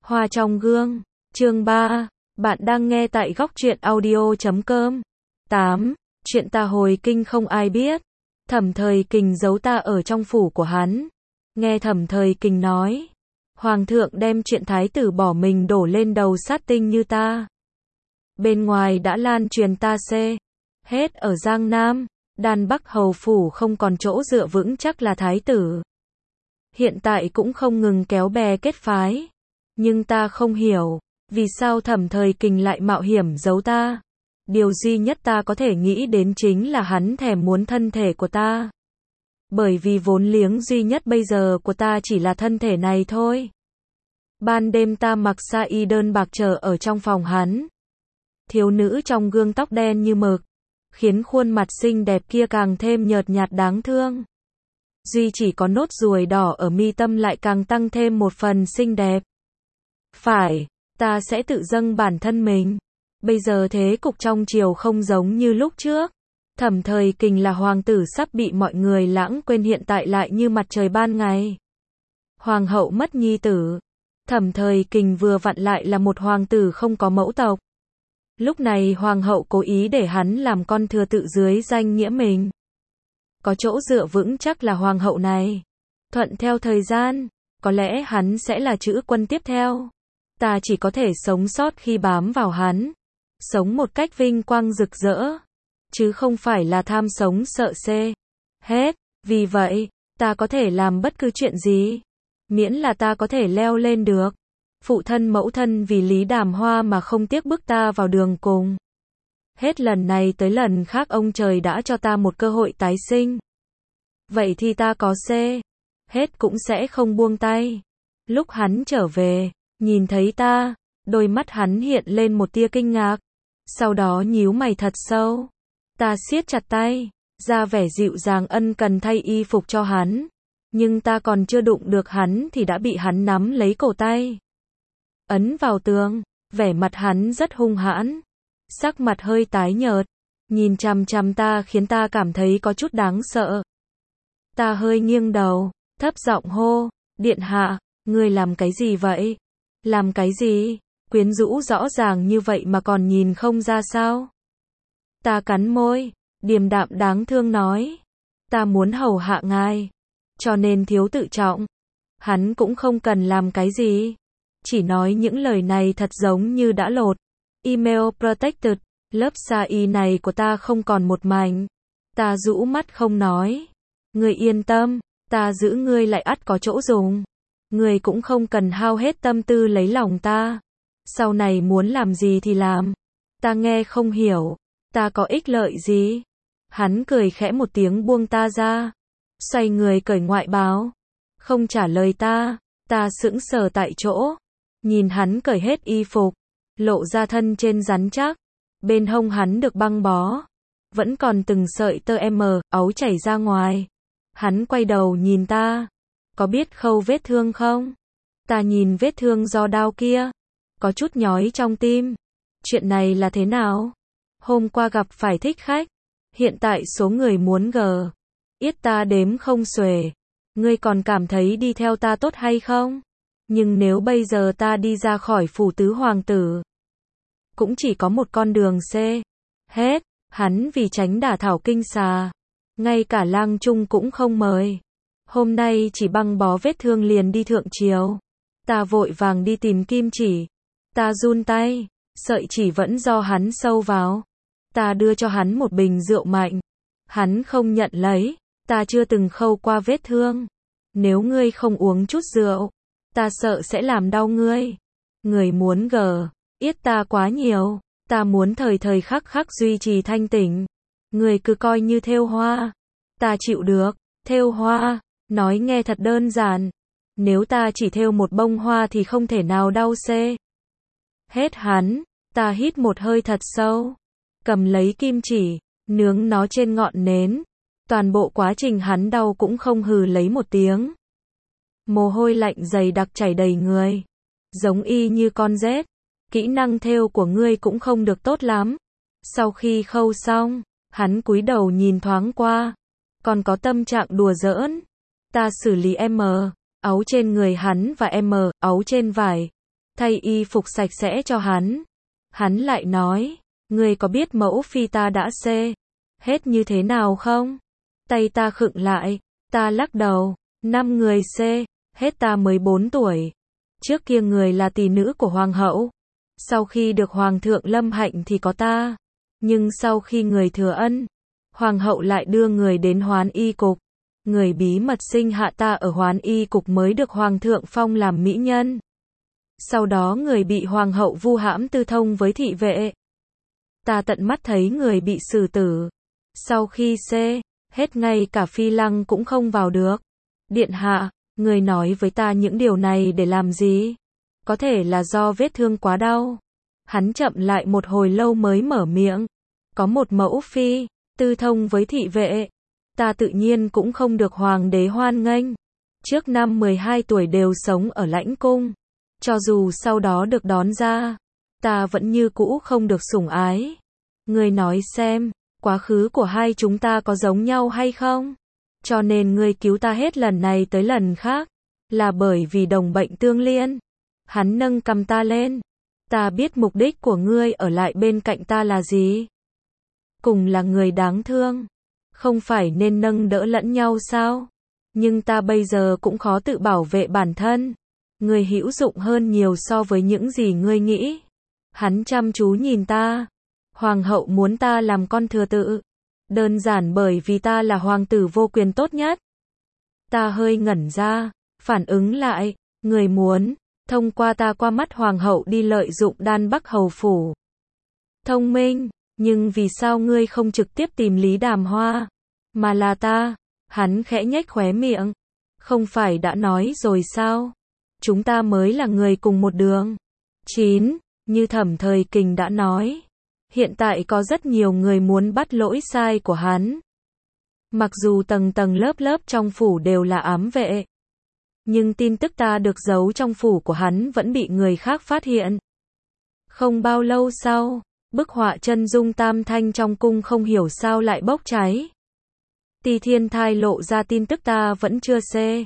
Hoa trong gương, chương 3, bạn đang nghe tại góc truyện audio.com. 8. Chuyện ta hồi kinh không ai biết. Thẩm Thời Kình giấu ta ở trong phủ của hắn. Nghe Thẩm Thời Kình nói, Hoàng thượng đem chuyện thái tử bỏ mình đổ lên đầu sát tinh như ta. Bên ngoài đã lan truyền ta hết ở Giang Nam, Đan Bắc hầu phủ không còn chỗ dựa vững chắc là thái tử. Hiện tại cũng không ngừng kéo bè kết phái. Nhưng ta không hiểu, vì sao Thẩm Thời Kình lại mạo hiểm giấu ta. Điều duy nhất ta có thể nghĩ đến chính là hắn thèm muốn thân thể của ta. Bởi vì vốn liếng duy nhất bây giờ của ta chỉ là thân thể này thôi. Ban đêm ta mặc sa y đơn bạc chờ ở trong phòng hắn. Thiếu nữ trong gương tóc đen như mực, khiến khuôn mặt xinh đẹp kia càng thêm nhợt nhạt đáng thương. Duy chỉ có nốt ruồi đỏ ở mi tâm lại càng tăng thêm một phần xinh đẹp. Phải, ta sẽ tự dâng bản thân mình. Bây giờ thế cục trong triều không giống như lúc trước. Thẩm Thời Kình là hoàng tử sắp bị mọi người lãng quên, hiện tại lại như mặt trời ban ngày. Hoàng hậu mất nhi tử. Thẩm Thời Kình vừa vặn lại là một hoàng tử không có mẫu tộc. Lúc này hoàng hậu cố ý để hắn làm con thừa tự dưới danh nghĩa mình. Có chỗ dựa vững chắc là hoàng hậu này. Thuận theo thời gian, có lẽ hắn sẽ là chữ quân tiếp theo. Ta chỉ có thể sống sót khi bám vào hắn. Sống một cách vinh quang rực rỡ. Chứ không phải là tham sống sợ hết. Vì vậy, ta có thể làm bất cứ chuyện gì. Miễn là ta có thể leo lên được. Phụ thân mẫu thân vì Lý Đàm Hoa mà không tiếc bước ta vào đường cùng. Hết lần này tới lần khác ông trời đã cho ta một cơ hội tái sinh. Vậy thì ta có hết cũng sẽ không buông tay. Lúc hắn trở về, nhìn thấy ta, đôi mắt hắn hiện lên một tia kinh ngạc. Sau đó nhíu mày thật sâu. Ta siết chặt tay, ra vẻ dịu dàng ân cần thay y phục cho hắn. Nhưng ta còn chưa đụng được hắn thì đã bị hắn nắm lấy cổ tay. Ấn vào tường, vẻ mặt hắn rất hung hãn. Sắc mặt hơi tái nhợt. Nhìn chằm chằm ta khiến ta cảm thấy có chút đáng sợ. Ta hơi nghiêng đầu, thấp giọng hô, điện hạ, ngươi làm cái gì vậy? Làm cái gì? Quyến rũ rõ ràng như vậy mà còn nhìn không ra sao? Ta cắn môi, điềm đạm đáng thương nói. Ta muốn hầu hạ ngài, cho nên thiếu tự trọng. Hắn cũng không cần làm cái gì. Chỉ nói những lời này thật giống như đã lột. Email protected, lớp sa y này của ta không còn một mảnh. Ta rũ mắt không nói. Ngươi yên tâm, ta giữ ngươi lại ắt có chỗ dùng. Ngươi cũng không cần hao hết tâm tư lấy lòng ta. Sau này muốn làm gì thì làm. Ta nghe không hiểu. Ta có ích lợi gì? Hắn cười khẽ một tiếng buông ta ra. Xoay người cởi ngoại bào. Không trả lời ta. Ta sững sờ tại chỗ. Nhìn hắn cởi hết y phục. Lộ ra thân trên rắn chắc. Bên hông hắn được băng bó. Vẫn còn từng sợi tơ áo chảy ra ngoài. Hắn quay đầu nhìn ta. Có biết khâu vết thương không? Ta nhìn vết thương do đao kia. Có chút nhói trong tim. Chuyện này là thế nào? Hôm qua gặp phải thích khách. Hiện tại số người muốn yết ta đếm không xuể. Ngươi còn cảm thấy đi theo ta tốt hay không? Nhưng nếu bây giờ ta đi ra khỏi phủ tứ hoàng tử, cũng chỉ có một con đường hết. Hắn vì tránh đả thảo kinh xà, ngay cả lang trung cũng không mời. Hôm nay chỉ băng bó vết thương liền đi thượng triều. Ta vội vàng đi tìm kim chỉ. Ta run tay, sợi chỉ vẫn do hắn sâu vào. Ta đưa cho hắn một bình rượu mạnh. Hắn không nhận lấy. Ta chưa từng khâu qua vết thương. Nếu ngươi không uống chút rượu, ta sợ sẽ làm đau ngươi. Người muốn yết ta quá nhiều. Ta muốn thời thời khắc khắc duy trì thanh tỉnh. Người cứ coi như thêu hoa. Ta chịu được. Thêu hoa, nói nghe thật đơn giản. Nếu ta chỉ thêu một bông hoa thì không thể nào đau hết hắn. Ta hít một hơi thật sâu. Cầm lấy kim chỉ, nướng nó trên ngọn nến. Toàn bộ quá trình hắn đau cũng không hừ lấy một tiếng. Mồ hôi lạnh dày đặc chảy đầy người. Giống y như con rết. Kỹ năng thêu của ngươi cũng không được tốt lắm. Sau khi khâu xong, hắn cúi đầu nhìn thoáng qua. Còn có tâm trạng đùa giỡn. Ta xử lý áo trên người hắn và áo trên vải. thay y phục sạch sẽ cho hắn. Hắn lại nói, ngươi có biết mẫu phi ta đã hết như thế nào không? Tay ta khựng lại, ta lắc đầu, 5 người hết ta mới 4 tuổi. Trước kia người là tỷ nữ của hoàng hậu. Sau khi được hoàng thượng lâm hạnh thì có ta. Nhưng sau khi người thừa ân, hoàng hậu lại đưa người đến Hoán Y cục. Người bí mật sinh hạ ta ở Hoán Y cục mới được hoàng thượng phong làm mỹ nhân. Sau đó người bị hoàng hậu vu hãm tư thông với thị vệ. Ta tận mắt thấy người bị xử tử. Sau khi hết ngay cả phi lăng cũng không vào được. Điện hạ, người nói với ta những điều này để làm gì? Có thể là do vết thương quá đau. Hắn chậm lại một hồi lâu mới mở miệng. Có một mẫu phi, tư thông với thị vệ. Ta tự nhiên cũng không được hoàng đế hoan nghênh. Trước năm 12 tuổi đều sống ở lãnh cung. Cho dù sau đó được đón ra, ta vẫn như cũ không được sủng ái. Ngươi nói xem, quá khứ của hai chúng ta có giống nhau hay không? Cho nên ngươi cứu ta hết lần này tới lần khác, là bởi vì đồng bệnh tương liên. Hắn nâng cầm ta lên. Ta biết mục đích của ngươi ở lại bên cạnh ta là gì? Cùng là người đáng thương. Không phải nên nâng đỡ lẫn nhau sao? Nhưng ta bây giờ cũng khó tự bảo vệ bản thân. Ngươi hữu dụng hơn nhiều so với những gì ngươi nghĩ. Hắn chăm chú nhìn ta. Hoàng hậu muốn ta làm con thừa tự. Đơn giản bởi vì ta là hoàng tử vô quyền tốt nhất. Ta hơi ngẩn ra, phản ứng lại, người muốn thông qua ta qua mắt hoàng hậu đi lợi dụng Đan Bắc hầu phủ. Thông minh, nhưng vì sao ngươi không trực tiếp tìm Lý Đàm Hoa, mà là ta? Hắn khẽ nhếch khóe miệng. Không phải đã nói rồi sao? Chúng ta mới là người cùng một đường. 9. Như Thẩm Thời Kình đã nói, hiện tại có rất nhiều người muốn bắt lỗi sai của hắn. Mặc dù tầng tầng lớp lớp trong phủ đều là ám vệ, nhưng tin tức ta được giấu trong phủ của hắn vẫn bị người khác phát hiện. Không bao lâu sau, bức họa chân dung Tam Thanh trong cung không hiểu sao lại bốc cháy. Ti Thiên Thai lộ ra tin tức ta vẫn chưa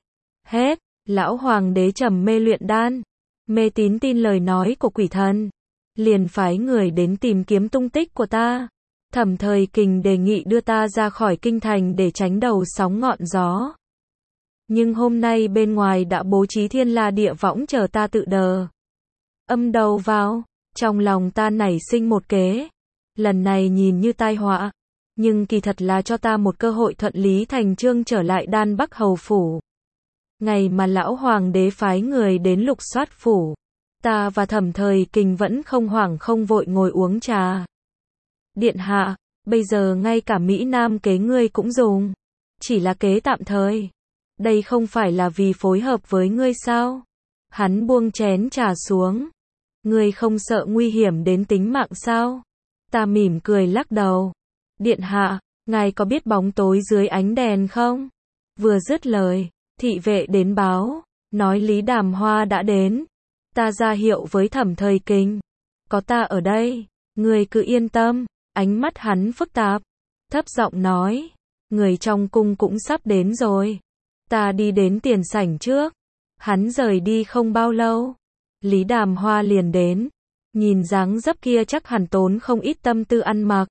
hết. Lão hoàng đế trầm mê luyện đan, mê tín tin lời nói của quỷ thần, liền phái người đến tìm kiếm tung tích của ta. Thẩm Thời Kình đề nghị đưa ta ra khỏi kinh thành để tránh đầu sóng ngọn gió. Nhưng hôm nay bên ngoài đã bố trí thiên la địa võng chờ ta tự đờ âm đầu vào. Trong lòng ta nảy sinh một kế. Lần này nhìn như tai họa, nhưng kỳ thật là cho ta một cơ hội thuận lý thành chương trở lại Đan Bắc hầu phủ. Ngày mà lão hoàng đế phái người đến lục soát phủ, ta và Thẩm Thời Kình vẫn không hoảng không vội ngồi uống trà. Điện hạ, bây giờ ngay cả Mỹ Nam kế ngươi cũng dùng. Chỉ là kế tạm thời. Đây không phải là vì phối hợp với ngươi sao? Hắn buông chén trà xuống. Ngươi không sợ nguy hiểm đến tính mạng sao? Ta mỉm cười lắc đầu. Điện hạ, ngài có biết bóng tối dưới ánh đèn không? Vừa dứt lời, thị vệ đến báo, nói Lý Đàm Hoa đã đến. Ta ra hiệu với Thẩm Thời Kình. Có ta ở đây, ngươi cứ yên tâm. Ánh mắt hắn phức tạp, thấp giọng nói, người trong cung cũng sắp đến rồi. Ta đi đến tiền sảnh trước. Hắn rời đi không bao lâu, Lý Đàm Hoa liền đến. Nhìn dáng dấp kia chắc hẳn tốn không ít tâm tư ăn mặc.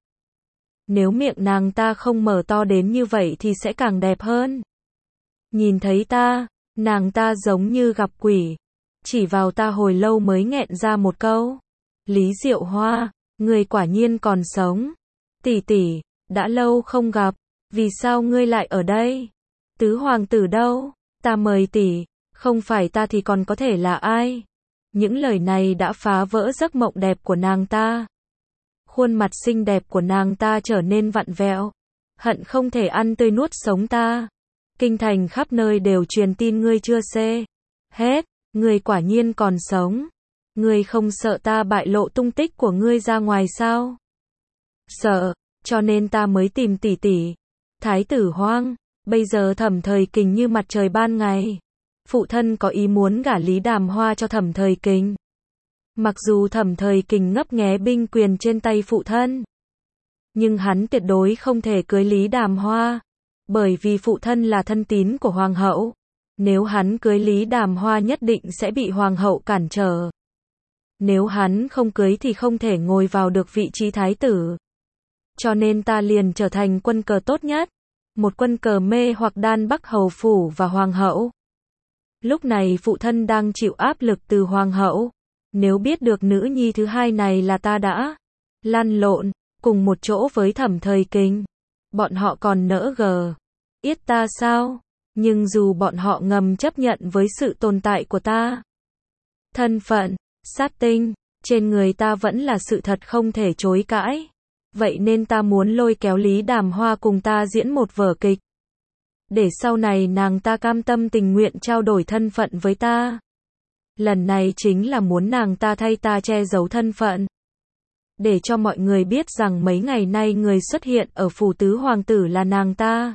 Nếu miệng nàng ta không mở to đến như vậy thì sẽ càng đẹp hơn. Nhìn thấy ta, nàng ta giống như gặp quỷ. Chỉ vào ta hồi lâu mới nghẹn ra một câu. Lý Diệu Hoa, ngươi quả nhiên còn sống. Tỷ tỷ, đã lâu không gặp, vì sao ngươi lại ở đây? Tứ hoàng tử đâu? Ta mời tỷ, không phải ta thì còn có thể là ai? Những lời này đã phá vỡ giấc mộng đẹp của nàng ta. Khuôn mặt xinh đẹp của nàng ta trở nên vặn vẹo, hận không thể ăn tươi nuốt sống ta. Kinh thành khắp nơi đều truyền tin ngươi chưa hết, ngươi quả nhiên còn sống. Ngươi không sợ ta bại lộ tung tích của ngươi ra ngoài sao? Sợ, cho nên ta mới tìm tỷ tỷ. Thái tử Hoang, bây giờ Thẩm Thời Kình như mặt trời ban ngày. Phụ thân có ý muốn gả Lý Đàm Hoa cho Thẩm Thời Kình. Mặc dù Thẩm Thời Kình ngấp nghé binh quyền trên tay phụ thân, nhưng hắn tuyệt đối không thể cưới Lý Đàm Hoa, bởi vì phụ thân là thân tín của hoàng hậu. Nếu hắn cưới Lý Đàm Hoa nhất định sẽ bị hoàng hậu cản trở. Nếu hắn không cưới thì không thể ngồi vào được vị trí thái tử. Cho nên ta liền trở thành quân cờ tốt nhất. Một quân cờ mê hoặc Đan Bắc hầu phủ và hoàng hậu. Lúc này phụ thân đang chịu áp lực từ hoàng hậu. Nếu biết được nữ nhi thứ hai này là ta đã lăn lộn cùng một chỗ với Thẩm Thời Kình, bọn họ còn nỡ yết ta sao? Nhưng dù bọn họ ngầm chấp nhận với sự tồn tại của ta, thân phận, sát tinh trên người ta vẫn là sự thật không thể chối cãi. Vậy nên ta muốn lôi kéo Lý Đàm Hoa cùng ta diễn một vở kịch. Để sau này nàng ta cam tâm tình nguyện trao đổi thân phận với ta. Lần này chính là muốn nàng ta thay ta che giấu thân phận. Để cho mọi người biết rằng mấy ngày nay người xuất hiện ở phủ tứ hoàng tử là nàng ta.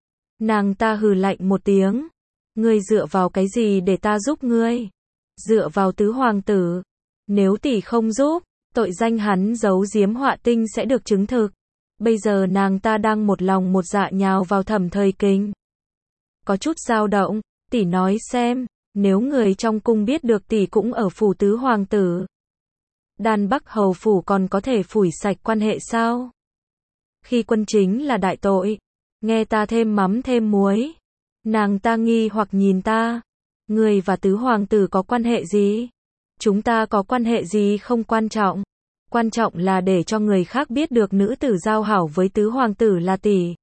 Nàng ta hừ lạnh một tiếng. Ngươi dựa vào cái gì để ta giúp ngươi? Dựa vào tứ hoàng tử. Nếu tỷ không giúp, tội danh hắn giấu giếm Họa Tinh sẽ được chứng thực. Bây giờ nàng ta đang một lòng một dạ nhào vào Thẩm Thời Kình. Có chút dao động, tỷ nói xem, nếu người trong cung biết được tỷ cũng ở phủ tứ hoàng tử, Đan Bắc hầu phủ còn có thể phủi sạch quan hệ sao? Khi quân chính là đại tội, nghe ta thêm mắm thêm muối. Nàng ta nghi hoặc nhìn ta, người và tứ hoàng tử có quan hệ gì? Chúng ta có quan hệ gì không quan trọng. Quan trọng là để cho người khác biết được nữ tử giao hảo với tứ hoàng tử là tỷ.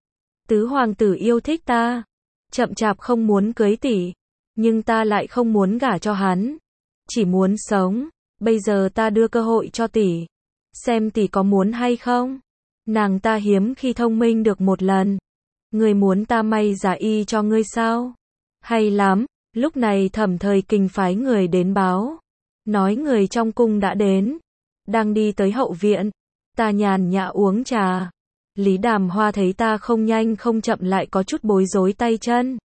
Tứ hoàng tử yêu thích ta, chậm chạp không muốn cưới tỷ, nhưng ta lại không muốn gả cho hắn, chỉ muốn sống. Bây giờ ta đưa cơ hội cho tỷ, xem tỷ có muốn hay không. Nàng ta hiếm khi thông minh được một lần. Ngươi muốn ta may giả y cho ngươi sao? Hay lắm. Lúc này Thẩm Thời Kình phái người đến báo, nói người trong cung đã đến, đang đi tới hậu viện. Ta nhàn nhã uống trà. Lý Đàm Hoa thấy ta không nhanh không chậm lại có chút bối rối tay chân.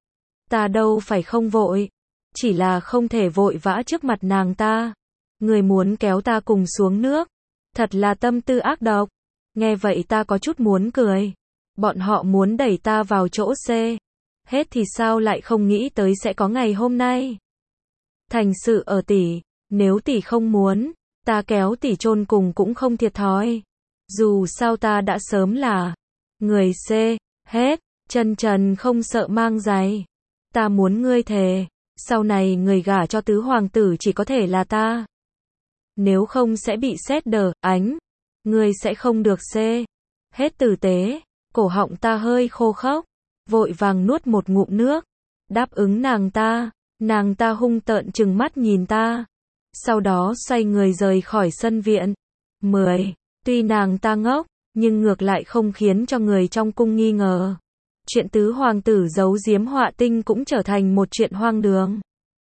Ta đâu phải không vội, chỉ là không thể vội vã trước mặt nàng ta. Người muốn kéo ta cùng xuống nước, thật là tâm tư ác độc. Nghe vậy ta có chút muốn cười. Bọn họ muốn đẩy ta vào chỗ C. Hết thì sao lại không nghĩ tới sẽ có ngày hôm nay. Thành sự ở tỷ, nếu tỷ không muốn, ta kéo tỷ chôn cùng cũng không thiệt thòi. Dù sao ta đã sớm là người C. Hết, chân trần không sợ mang giày. Ta muốn ngươi thề, sau này người gả cho tứ hoàng tử chỉ có thể là ta. Nếu không sẽ bị sét đờ ánh. Ngươi sẽ không được C. Hết tử tế. Cổ họng ta hơi khô khốc, vội vàng nuốt một ngụm nước, đáp ứng nàng ta. Nàng ta hung tợn trừng mắt nhìn ta, sau đó xoay người rời khỏi sân viện. 10. Tuy nàng ta ngốc, nhưng ngược lại không khiến cho người trong cung nghi ngờ. Chuyện tứ hoàng tử giấu giếm Họa Tinh cũng trở thành một chuyện hoang đường.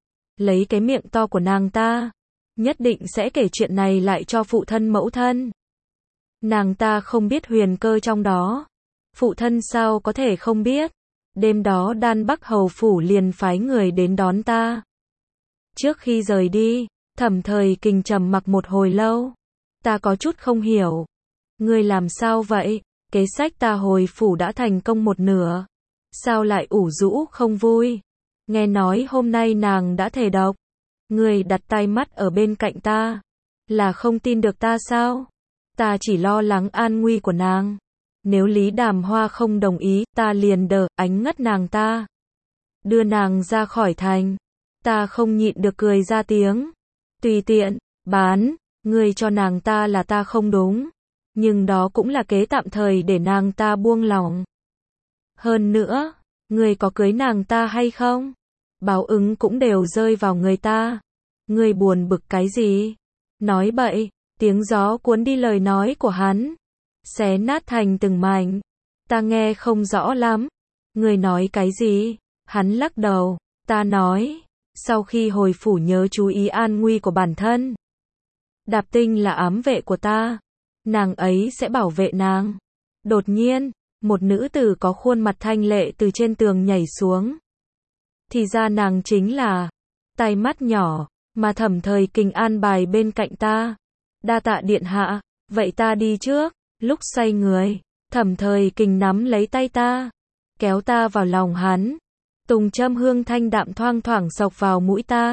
Lấy cái miệng to của nàng ta, nhất định sẽ kể chuyện này lại cho phụ thân mẫu thân. Nàng ta không biết huyền cơ trong đó. Phụ thân sao có thể không biết. Đêm đó Đan Bắc hầu phủ liền phái người đến đón ta. Trước khi rời đi, Thẩm Thời Kình trầm mặc một hồi lâu. Ta có chút không hiểu. Ngươi làm sao vậy? Kế sách ta hồi phủ đã thành công một nửa. Sao lại ủ rũ không vui? Nghe nói hôm nay nàng đã thề độc. Ngươi đặt tai mắt ở bên cạnh ta. Là không tin được ta sao? Ta chỉ lo lắng an nguy của nàng. Nếu Lý Đàm Hoa không đồng ý, ta liền đờ ánh ngất nàng ta. Đưa nàng ra khỏi thành. Ta không nhịn được cười ra tiếng. Tùy tiện, bán, ngươi cho nàng ta là ta không đúng. Nhưng đó cũng là kế tạm thời để nàng ta buông lỏng. Hơn nữa, ngươi có cưới nàng ta hay không? Báo ứng cũng đều rơi vào người ta. Ngươi buồn bực cái gì? Nói bậy, tiếng gió cuốn đi lời nói của hắn. Xé nát thành từng mảnh. Ta nghe không rõ lắm. Ngươi nói cái gì? Hắn lắc đầu. Ta nói, sau khi hồi phủ nhớ chú ý an nguy của bản thân. Đạp Tinh là ám vệ của ta. Nàng ấy sẽ bảo vệ nàng. Đột nhiên, một nữ tử có khuôn mặt thanh lệ từ trên tường nhảy xuống. Thì ra nàng chính là tai mắt nhỏ mà Thẩm Thời Kình an bài bên cạnh ta. Đa tạ điện hạ, vậy ta đi trước. Lúc xoay người, Thẩm Thời Kình nắm lấy tay ta, kéo ta vào lòng hắn. Tùng châm hương thanh đạm thoang thoảng xộc vào mũi ta.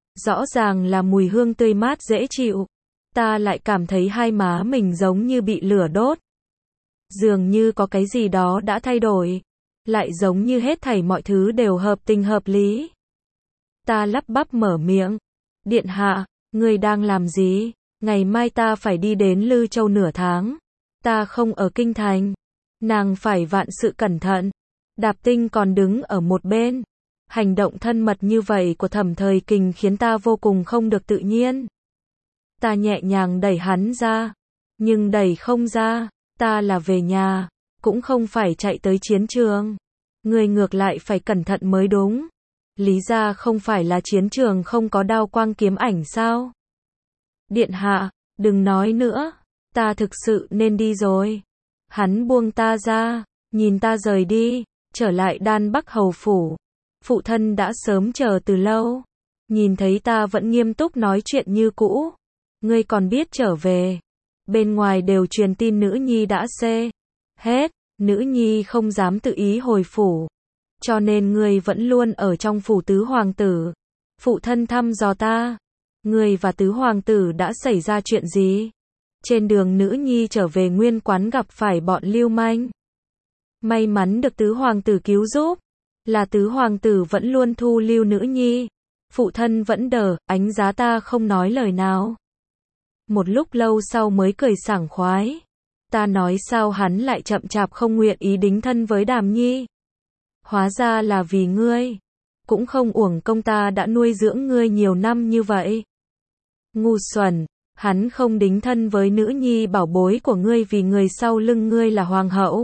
Rõ ràng là mùi hương tươi mát dễ chịu. Ta lại cảm thấy hai má mình giống như bị lửa đốt. Dường như có cái gì đó đã thay đổi. Lại giống như hết thảy mọi thứ đều hợp tình hợp lý. Ta lắp bắp mở miệng. Điện hạ, ngươi đang làm gì? Ngày mai ta phải đi đến Lư Châu nửa tháng. Ta không ở kinh thành. Nàng phải vạn sự cẩn thận. Đạp Tinh còn đứng ở một bên. Hành động thân mật như vậy của Thẩm Thời Kình khiến ta vô cùng không được tự nhiên. Ta nhẹ nhàng đẩy hắn ra. Nhưng đẩy không ra. Ta là về nhà. Cũng không phải chạy tới chiến trường. Người ngược lại phải cẩn thận mới đúng. Lý gia không phải là chiến trường không có đao quang kiếm ảnh sao? Điện hạ, đừng nói nữa. Ta thực sự nên đi rồi. Hắn buông ta ra. Nhìn ta rời đi. Trở lại Đan Bắc Hầu Phủ. Phụ thân đã sớm chờ từ lâu. Nhìn thấy ta vẫn nghiêm túc nói chuyện như cũ. Ngươi còn biết trở về. Bên ngoài đều truyền tin nữ nhi đã hết. Nữ nhi không dám tự ý hồi phủ. Cho nên ngươi vẫn luôn ở trong phủ tứ hoàng tử. Phụ thân thăm dò ta. Ngươi và tứ hoàng tử đã xảy ra chuyện gì? Trên đường nữ nhi trở về nguyên quán gặp phải bọn lưu manh. May mắn được tứ hoàng tử cứu giúp. Là tứ hoàng tử vẫn luôn thu lưu nữ nhi. Phụ thân vẫn đờ, ánh giá ta không nói lời nào. Một lúc lâu sau mới cười sảng khoái. Ta nói sao hắn lại chậm chạp không nguyện ý đính thân với Đàm Nhi. Hóa ra là vì ngươi. Cũng không uổng công ta đã nuôi dưỡng ngươi nhiều năm như vậy. Ngu xuẩn, hắn không đính thân với nữ nhi bảo bối của ngươi vì người sau lưng ngươi là hoàng hậu.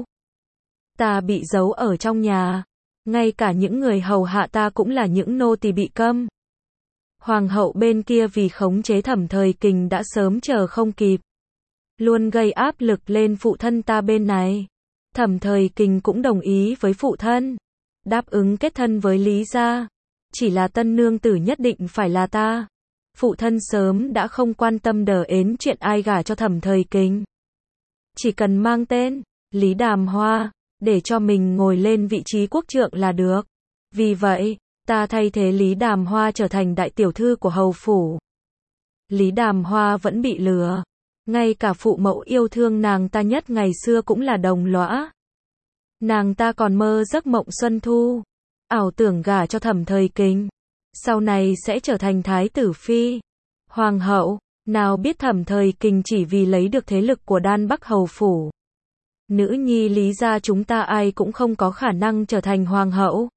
Ta bị giấu ở trong nhà. Ngay cả những người hầu hạ ta cũng là những nô tỳ bị câm. Hoàng hậu bên kia vì khống chế Thẩm Thời Kình đã sớm chờ không kịp. Luôn gây áp lực lên phụ thân ta bên này. Thẩm Thời Kình cũng đồng ý với phụ thân. Đáp ứng kết thân với Lý gia. Chỉ là tân nương tử nhất định phải là ta. Phụ thân sớm đã không quan tâm đờ ến chuyện ai gả cho Thẩm Thời Kình. Chỉ cần mang tên Lý Đàm Hoa, để cho mình ngồi lên vị trí quốc trượng là được. Vì vậy, ta thay thế Lý Đàm Hoa trở thành đại tiểu thư của hầu phủ. Lý Đàm Hoa vẫn bị lừa. Ngay cả phụ mẫu yêu thương nàng ta nhất ngày xưa cũng là đồng lõa. Nàng ta còn mơ giấc mộng xuân thu. Ảo tưởng gả cho Thẩm Thời Kình. Sau này sẽ trở thành thái tử phi. Hoàng hậu, nào biết Thẩm Thời Kình chỉ vì lấy được thế lực của Đan Bắc Hầu Phủ. Nữ nhi Lý gia chúng ta ai cũng không có khả năng trở thành hoàng hậu.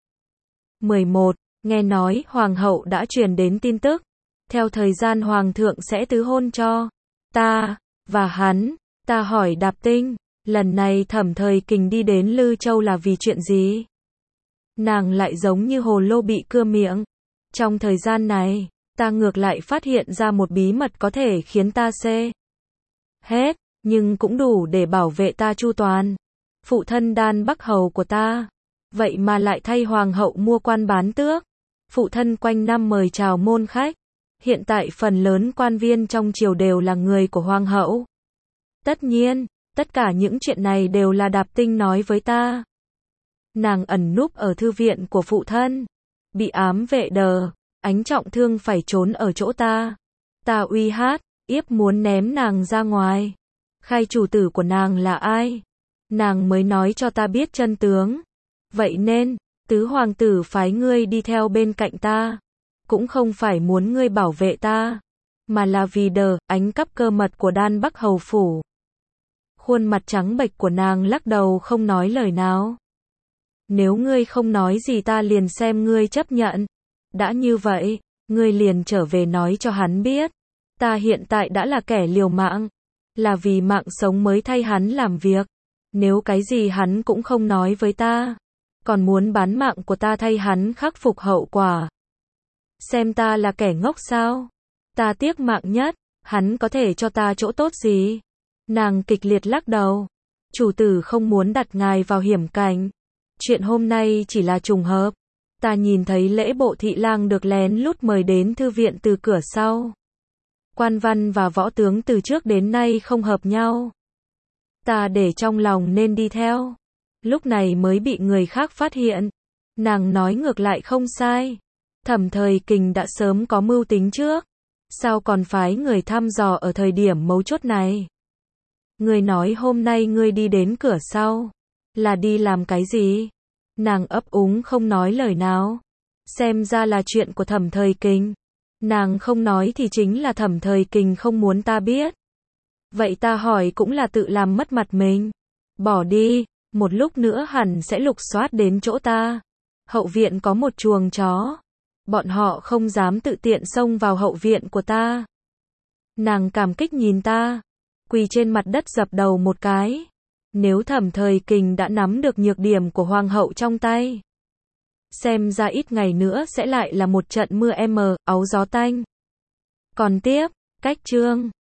11. Nghe nói hoàng hậu đã truyền đến tin tức. Theo thời gian hoàng thượng sẽ tứ hôn cho ta và hắn. Ta hỏi Đạp Tinh, lần này Thẩm Thời Kình đi đến Lư Châu là vì chuyện gì? Nàng lại giống như hồ lô bị cưa miệng. Trong thời gian này, ta ngược lại phát hiện ra một bí mật có thể khiến ta hết, nhưng cũng đủ để bảo vệ ta chu toàn. Phụ thân Đan Bắc Hầu của ta, vậy mà lại thay hoàng hậu mua quan bán tước. Phụ thân quanh năm mời chào môn khách. Hiện tại phần lớn quan viên trong triều đều là người của hoàng hậu. Tất nhiên, tất cả những chuyện này đều là Đạp Tinh nói với ta. Nàng ẩn núp ở thư viện của phụ thân. Bị ám vệ đờ, Ánh Trọng Thương phải trốn ở chỗ ta. Ta uy yếp muốn ném nàng ra ngoài. Khai chủ tử của nàng là ai? Nàng mới nói cho ta biết chân tướng. Vậy nên, tứ hoàng tử phái ngươi đi theo bên cạnh ta. Cũng không phải muốn ngươi bảo vệ ta. Mà là vì ánh cắp cơ mật của Đan Bắc Hầu Phủ. Khuôn mặt trắng bệch của nàng lắc đầu không nói lời nào. Nếu ngươi không nói gì ta liền xem ngươi chấp nhận. Đã như vậy, ngươi liền trở về nói cho hắn biết. Ta hiện tại đã là kẻ liều mạng. Là vì mạng sống mới thay hắn làm việc. Nếu cái gì hắn cũng không nói với ta. Còn muốn bán mạng của ta thay hắn khắc phục hậu quả. Xem ta là kẻ ngốc sao? Ta tiếc mạng nhất. Hắn có thể cho ta chỗ tốt gì? Nàng kịch liệt lắc đầu. Chủ tử không muốn đặt ngài vào hiểm cảnh. Chuyện hôm nay chỉ là trùng hợp. Ta nhìn thấy lễ bộ thị lang được lén lút mời đến thư viện từ cửa sau. Quan văn và võ tướng từ trước đến nay không hợp nhau. Ta để trong lòng nên đi theo. Lúc này mới bị người khác phát hiện. Nàng nói ngược lại không sai. Thẩm Thời Kình đã sớm có mưu tính trước. Sao còn phái người thăm dò ở thời điểm mấu chốt này? Ngươi nói hôm nay ngươi đi đến cửa sau. Là đi làm cái gì? Nàng ấp úng không nói lời nào. Xem ra là chuyện của Thẩm Thời Kình. Nàng không nói thì chính là Thẩm Thời Kình không muốn ta biết. Vậy ta hỏi cũng là tự làm mất mặt mình. Bỏ đi, một lúc nữa hẳn sẽ lục soát đến chỗ ta. Hậu viện có một chuồng chó. Bọn họ không dám tự tiện xông vào hậu viện của ta. Nàng cảm kích nhìn ta, quỳ trên mặt đất dập đầu một cái. Nếu Thẩm Thời Kình đã nắm được nhược điểm của hoàng hậu trong tay, xem ra ít ngày nữa sẽ lại là một trận mưa áo gió tanh. Còn tiếp, cách chương